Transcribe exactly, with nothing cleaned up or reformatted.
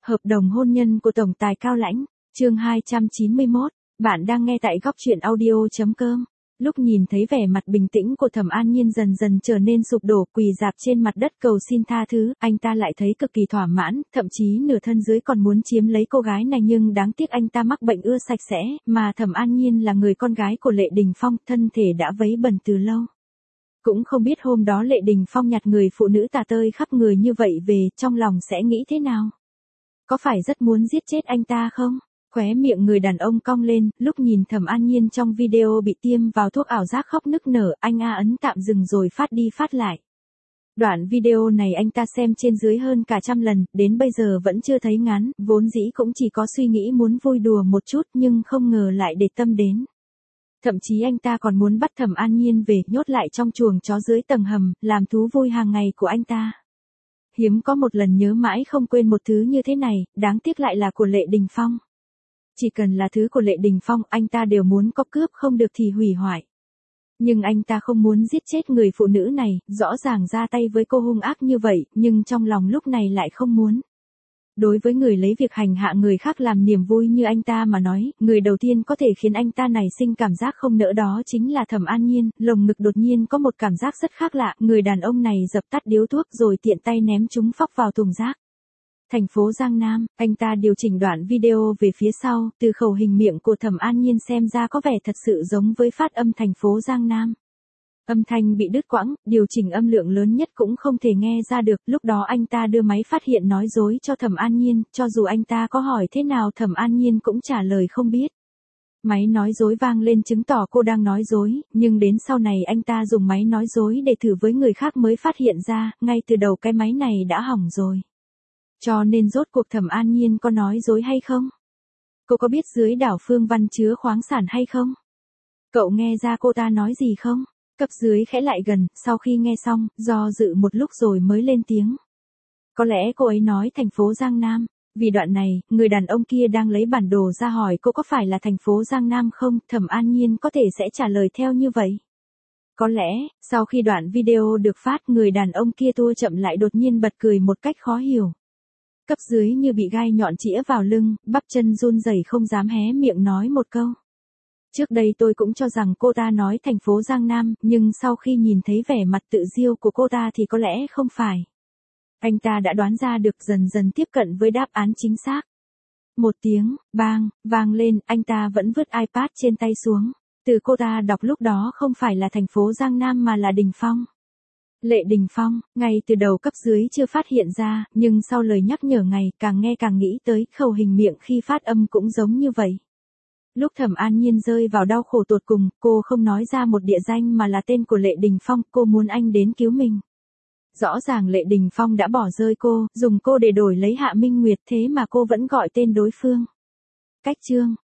Hợp đồng hôn nhân của Tổng tài Cao Lãnh, chương hai trăm chín mươi mốt, bạn đang nghe tại góc truyện audio.com. Lúc nhìn thấy vẻ mặt bình tĩnh của Thẩm An Nhiên dần dần trở nên sụp đổ, quỳ rạp trên mặt đất cầu xin tha thứ, anh ta lại thấy cực kỳ thỏa mãn, thậm chí nửa thân dưới còn muốn chiếm lấy cô gái này, nhưng đáng tiếc anh ta mắc bệnh ưa sạch sẽ, mà Thẩm An Nhiên là người con gái của Lệ Đình Phong, thân thể đã vấy bẩn từ lâu. Cũng không biết hôm đó Lệ Đình Phong nhặt người phụ nữ tà tơi khắp người như vậy về, trong lòng sẽ nghĩ thế nào? Có phải rất muốn giết chết anh ta không? Khóe miệng người đàn ông cong lên, lúc nhìn Thẩm An Nhiên trong video bị tiêm vào thuốc ảo giác khóc nức nở, anh a ấn tạm dừng rồi phát đi phát lại. Đoạn video này anh ta xem trên dưới hơn cả trăm lần, đến bây giờ vẫn chưa thấy ngán, vốn dĩ cũng chỉ có suy nghĩ muốn vui đùa một chút nhưng không ngờ lại để tâm đến. Thậm chí anh ta còn muốn bắt Thẩm An Nhiên về, nhốt lại trong chuồng chó dưới tầng hầm, làm thú vui hàng ngày của anh ta. Hiếm có một lần nhớ mãi không quên một thứ như thế này, đáng tiếc lại là của Lệ Đình Phong. Chỉ cần là thứ của Lệ Đình Phong, anh ta đều muốn có, cướp không được thì hủy hoại. Nhưng anh ta không muốn giết chết người phụ nữ này, rõ ràng ra tay với cô hung ác như vậy, nhưng trong lòng lúc này lại không muốn. Đối với người lấy việc hành hạ người khác làm niềm vui như anh ta mà nói, người đầu tiên có thể khiến anh ta nảy sinh cảm giác không nỡ đó chính là Thẩm An Nhiên. Lồng ngực đột nhiên có một cảm giác rất khác lạ, người đàn ông này dập tắt điếu thuốc rồi tiện tay ném chúng phóc vào thùng rác. Thành phố Giang Nam, anh ta điều chỉnh đoạn video về phía sau, từ khẩu hình miệng của Thẩm An Nhiên xem ra có vẻ thật sự giống với phát âm thành phố Giang Nam. Âm thanh bị đứt quãng, điều chỉnh âm lượng lớn nhất cũng không thể nghe ra được, lúc đó anh ta đưa máy phát hiện nói dối cho Thẩm An Nhiên, cho dù anh ta có hỏi thế nào Thẩm An Nhiên cũng trả lời không biết. Máy nói dối vang lên chứng tỏ cô đang nói dối, nhưng đến sau này anh ta dùng máy nói dối để thử với người khác mới phát hiện ra, ngay từ đầu cái máy này đã hỏng rồi. Cho nên rốt cuộc Thẩm An Nhiên có nói dối hay không? Cô có biết dưới đảo Phương Văn chứa khoáng sản hay không? Cậu nghe ra cô ta nói gì không? Cấp dưới khẽ lại gần, sau khi nghe xong, do dự một lúc rồi mới lên tiếng. Có lẽ cô ấy nói thành phố Giang Nam. Vì đoạn này, người đàn ông kia đang lấy bản đồ ra hỏi cô có phải là thành phố Giang Nam không, Thẩm An Nhiên có thể sẽ trả lời theo như vậy. Có lẽ, sau khi đoạn video được phát, người đàn ông kia tua chậm lại đột nhiên bật cười một cách khó hiểu. Cấp dưới như bị gai nhọn chĩa vào lưng, bắp chân run rẩy không dám hé miệng nói một câu. Trước đây tôi cũng cho rằng cô ta nói thành phố Giang Nam, nhưng sau khi nhìn thấy vẻ mặt tự diêu của cô ta thì có lẽ không phải. Anh ta đã đoán ra được, dần dần tiếp cận với đáp án chính xác. Một tiếng, bang, vang lên, anh ta vẫn vứt iPad trên tay xuống. Từ cô ta đọc lúc đó không phải là thành phố Giang Nam mà là Đình Phong. Lệ Đình Phong, ngay từ đầu cấp dưới chưa phát hiện ra, nhưng sau lời nhắc nhở ngày, càng nghe càng nghĩ tới, khẩu hình miệng khi phát âm cũng giống như vậy. Lúc Thẩm An Nhiên rơi vào đau khổ tột cùng, cô không nói ra một địa danh mà là tên của Lệ Đình Phong, cô muốn anh đến cứu mình. Rõ ràng Lệ Đình Phong đã bỏ rơi cô, dùng cô để đổi lấy Hạ Minh Nguyệt, thế mà cô vẫn gọi tên đối phương. Cách chương,